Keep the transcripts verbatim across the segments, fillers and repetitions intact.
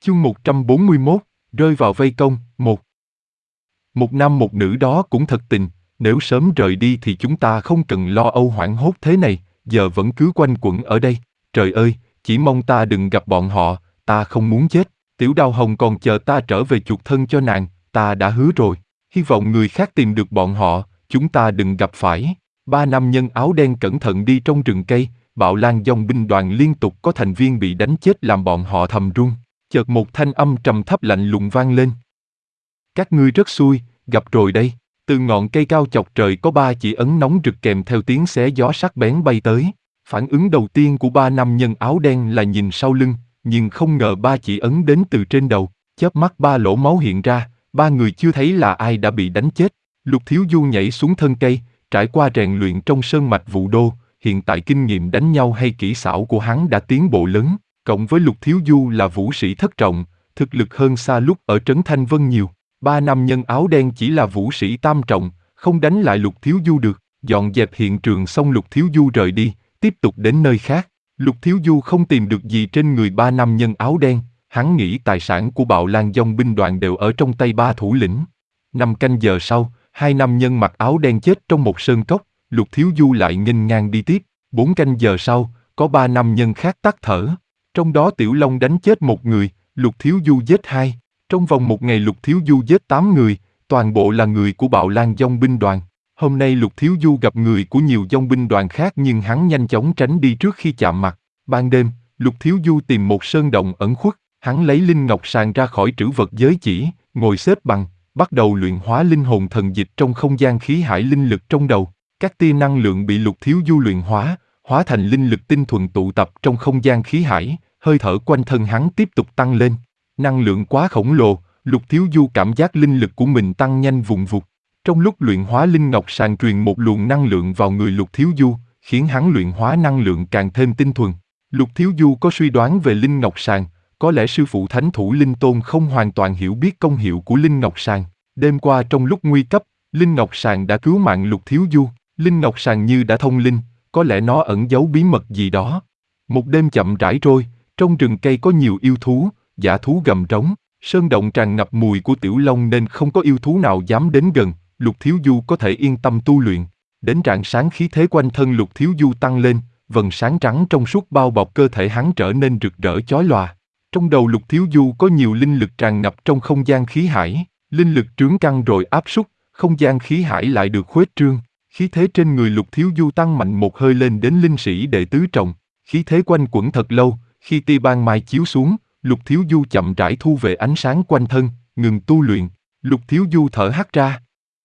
Chương một trăm bốn mươi mốt, rơi vào vây công, một. Một nam một nữ đó cũng thật tình, nếu sớm rời đi thì chúng ta không cần lo âu hoảng hốt thế này, giờ vẫn cứ quanh quẩn ở đây. Trời ơi, chỉ mong ta đừng gặp bọn họ, ta không muốn chết. Tiểu Đào Hồng còn chờ ta trở về chuộc thân cho nàng, ta đã hứa rồi. Hy vọng người khác tìm được bọn họ, chúng ta đừng gặp phải. Ba nam nhân áo đen cẩn thận đi trong rừng cây, bạo lang dòng binh đoàn liên tục có thành viên bị đánh chết làm bọn họ thầm run. Chợt một thanh âm trầm thấp lạnh lùng vang lên. Các ngươi rất xui, gặp rồi đây. Từ ngọn cây cao chọc trời có ba chỉ ấn nóng rực kèm theo tiếng xé gió sắc bén bay tới. Phản ứng đầu tiên của ba nam nhân áo đen là nhìn sau lưng, nhưng không ngờ ba chỉ ấn đến từ trên đầu. Chớp mắt ba lỗ máu hiện ra, ba người chưa thấy là ai đã bị đánh chết. Lục Thiếu Du nhảy xuống thân cây, trải qua rèn luyện trong sơn mạch Vũ Đô, hiện tại kinh nghiệm đánh nhau hay kỹ xảo của hắn đã tiến bộ lớn. Cộng với Lục Thiếu Du là vũ sĩ thất trọng, thực lực hơn xa lúc ở Trấn Thanh Vân nhiều. Ba nam nhân áo đen chỉ là vũ sĩ tam trọng, không đánh lại Lục Thiếu Du được. Dọn dẹp hiện trường xong Lục Thiếu Du rời đi, tiếp tục đến nơi khác. Lục Thiếu Du không tìm được gì trên người ba nam nhân áo đen, hắn nghĩ tài sản của bạo lang dòng binh đoàn đều ở trong tay ba thủ lĩnh. Năm canh giờ sau, hai nam nhân mặc áo đen chết trong một sơn cốc, Lục Thiếu Du lại nghênh ngang đi tiếp. Bốn canh giờ sau, có ba nam nhân khác tắt thở. Trong đó Tiểu Long đánh chết một người, Lục Thiếu Du giết hai. Trong vòng một ngày Lục Thiếu Du giết tám người, toàn bộ là người của bạo lang dòng binh đoàn. Hôm nay Lục Thiếu Du gặp người của nhiều dòng binh đoàn khác nhưng hắn nhanh chóng tránh đi trước khi chạm mặt. Ban đêm, Lục Thiếu Du tìm một sơn động ẩn khuất, hắn lấy linh ngọc sàng ra khỏi trữ vật giới chỉ, ngồi xếp bằng, bắt đầu luyện hóa linh hồn thần dịch trong không gian khí hải linh lực trong đầu. Các tia năng lượng bị Lục Thiếu Du luyện hóa, hóa thành linh lực tinh thuần tụ tập trong không gian khí hải, hơi thở quanh thân hắn tiếp tục tăng lên. Năng lượng quá khổng lồ, Lục Thiếu Du cảm giác linh lực của mình tăng nhanh vùn vụt. Trong lúc luyện hóa linh ngọc sàng truyền một luồng năng lượng vào người Lục Thiếu Du, khiến hắn luyện hóa năng lượng càng thêm tinh thuần. Lục Thiếu Du có suy đoán về linh ngọc sàng, có lẽ sư phụ Thánh Thủ Linh Tôn không hoàn toàn hiểu biết công hiệu của linh ngọc sàng. Đêm qua trong lúc nguy cấp, linh ngọc sàng đã cứu mạng Lục Thiếu Du. Linh ngọc sàng như đã thông linh, có lẽ nó ẩn giấu bí mật gì đó. Một đêm chậm rãi trôi, trong rừng cây có nhiều yêu thú, dã thú gầm trống, sơn động tràn ngập mùi của tiểu long nên không có yêu thú nào dám đến gần. Lục Thiếu Du có thể yên tâm tu luyện. Đến rạng sáng khí thế quanh thân Lục Thiếu Du tăng lên, vầng sáng trắng trong suốt bao bọc cơ thể hắn trở nên rực rỡ chói lòa. Trong đầu Lục Thiếu Du có nhiều linh lực tràn ngập trong không gian khí hải, linh lực trướng căng rồi áp súc, không gian khí hải lại được khuếch trương. Khí thế trên người Lục Thiếu Du tăng mạnh một hơi lên đến linh sĩ đệ tứ trọng. Khí thế quanh quẩn thật lâu, khi tia ban mai chiếu xuống, Lục Thiếu Du chậm rãi thu về ánh sáng quanh thân, ngừng tu luyện. Lục Thiếu Du thở hắt ra.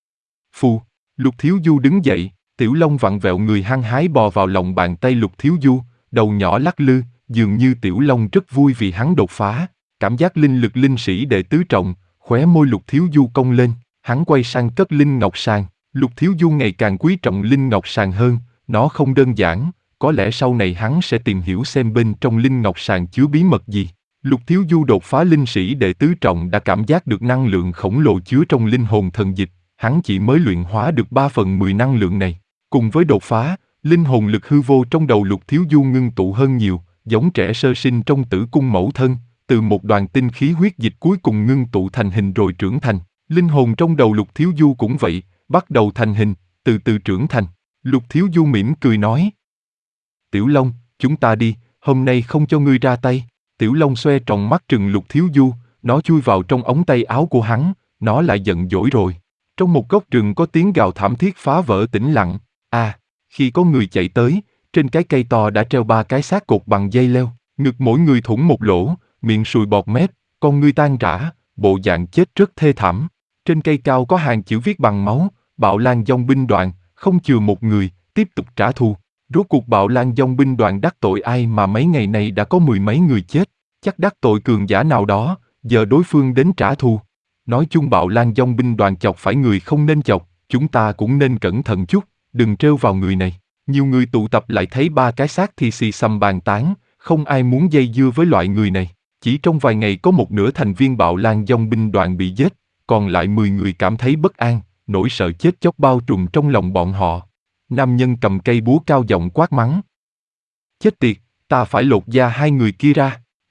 Phù, Lục Thiếu Du đứng dậy, Tiểu Long vặn vẹo người hăng hái bò vào lòng bàn tay Lục Thiếu Du, đầu nhỏ lắc lư, dường như Tiểu Long rất vui vì hắn đột phá. Cảm giác linh lực linh sĩ đệ tứ trọng, khóe môi Lục Thiếu Du cong lên, hắn quay sang cất linh ngọc sàng. Lục Thiếu Du ngày càng quý trọng linh ngọc sàng hơn, nó không đơn giản, có lẽ sau này hắn sẽ tìm hiểu xem bên trong linh ngọc sàng chứa bí mật gì. Lục Thiếu Du đột phá linh sĩ đệ tứ trọng đã cảm giác được năng lượng khổng lồ chứa trong linh hồn thần dịch, hắn chỉ mới luyện hóa được ba phần mười năng lượng này. Cùng với đột phá, linh hồn lực hư vô trong đầu Lục Thiếu Du ngưng tụ hơn nhiều, giống trẻ sơ sinh trong tử cung mẫu thân, từ một đoàn tinh khí huyết dịch cuối cùng ngưng tụ thành hình rồi trưởng thành. Linh hồn trong đầu Lục Thiếu Du cũng vậy, bắt đầu thành hình, từ từ trưởng thành. Lục Thiếu Du mỉm cười nói: Tiểu Long, chúng ta đi, hôm nay không cho ngươi ra tay. Tiểu Long xoe tròng mắt trừng Lục Thiếu Du, nó chui vào trong ống tay áo của hắn, nó lại giận dỗi rồi. Trong một góc rừng có tiếng gào thảm thiết phá vỡ tĩnh lặng. À, khi có người chạy tới, trên cái cây to đã treo ba cái xác cột bằng dây leo, ngực mỗi người thủng một lỗ, miệng sùi bọt mép, con ngươi tan rã, bộ dạng chết rất thê thảm. Trên cây cao có hàng chữ viết bằng máu: Bạo lang dòng binh đoàn, không chừa một người, tiếp tục trả thù. Rốt cuộc bạo lang dòng binh đoàn đắc tội ai mà mấy ngày này đã có mười mấy người chết, chắc đắc tội cường giả nào đó, giờ đối phương đến trả thù. Nói chung bạo lang dòng binh đoàn chọc phải người không nên chọc, chúng ta cũng nên cẩn thận chút, đừng trêu vào người này. Nhiều người tụ tập lại thấy ba cái xác thì xì xầm bàn tán, không ai muốn dây dưa với loại người này. Chỉ trong vài ngày có một nửa thành viên bạo lang dòng binh đoàn bị giết, còn lại mười người cảm thấy bất an, nỗi sợ chết chóc bao trùm trong lòng bọn họ. Nam nhân cầm cây búa cao giọng quát mắng: Chết tiệt, ta phải lột da hai người kia ra.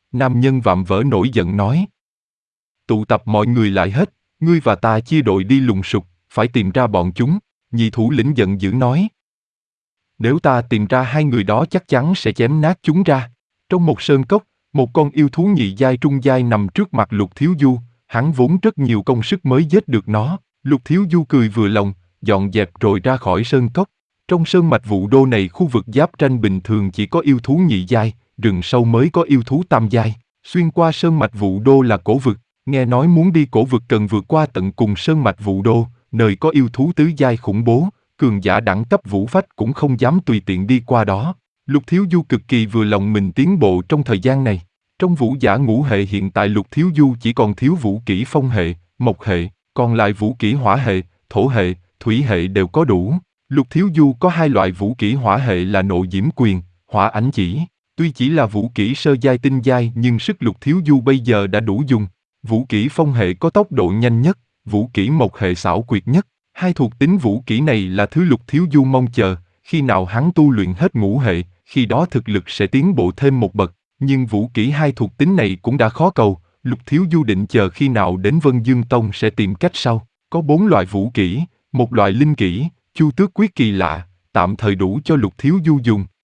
Nam nhân vạm vỡ nổi giận nói. Tụ tập mọi người lại hết, ngươi và ta chia đội đi lùng sục, phải tìm ra bọn chúng. Nhị thủ lĩnh giận dữ nói. Nếu ta tìm ra hai người đó chắc chắn sẽ chém nát chúng ra. Trong một sơn cốc, một con yêu thú nhị giai trung giai nằm trước mặt Lục Thiếu Du, hắn vốn rất nhiều công sức mới giết được nó. Lục Thiếu Du cười vừa lòng, dọn dẹp rồi ra khỏi sơn cốc. Trong sơn mạch Vũ Đô này, khu vực giáp tranh bình thường chỉ có yêu thú nhị giai, rừng sâu mới có yêu thú tam giai. Xuyên qua sơn mạch Vũ Đô là cổ vực, nghe nói muốn đi cổ vực cần vượt qua tận cùng sơn mạch Vũ Đô, nơi có yêu thú tứ giai khủng bố, cường giả đẳng cấp vũ phách cũng không dám tùy tiện đi qua đó. Lục Thiếu Du cực kỳ vừa lòng mình tiến bộ trong thời gian này. Trong vũ giả ngũ hệ hiện tại Lục Thiếu Du chỉ còn thiếu vũ kỹ phong hệ, mộc hệ, còn lại vũ kỹ hỏa hệ, thổ hệ, thủy hệ đều có đủ. Lục Thiếu Du có hai loại vũ kỹ hỏa hệ là Nộ Diễm Quyền, Hỏa Ảnh Chỉ. Tuy chỉ là vũ kỹ sơ giai tinh giai nhưng sức Lục Thiếu Du bây giờ đã đủ dùng. Vũ kỹ phong hệ có tốc độ nhanh nhất, vũ kỹ mộc hệ xảo quyệt nhất. Hai thuộc tính vũ kỹ này là thứ Lục Thiếu Du mong chờ, khi nào hắn tu luyện hết ngũ hệ, khi đó thực lực sẽ tiến bộ thêm một bậc. Nhưng vũ kỹ hai thuộc tính này cũng đã khó cầu, Lục Thiếu Du định chờ khi nào đến Vân Dương Tông sẽ tìm cách sau. Có bốn loại vũ kỹ, một loại linh kỹ, Chu Tước Quyết kỳ lạ, tạm thời đủ cho Lục Thiếu Du dùng.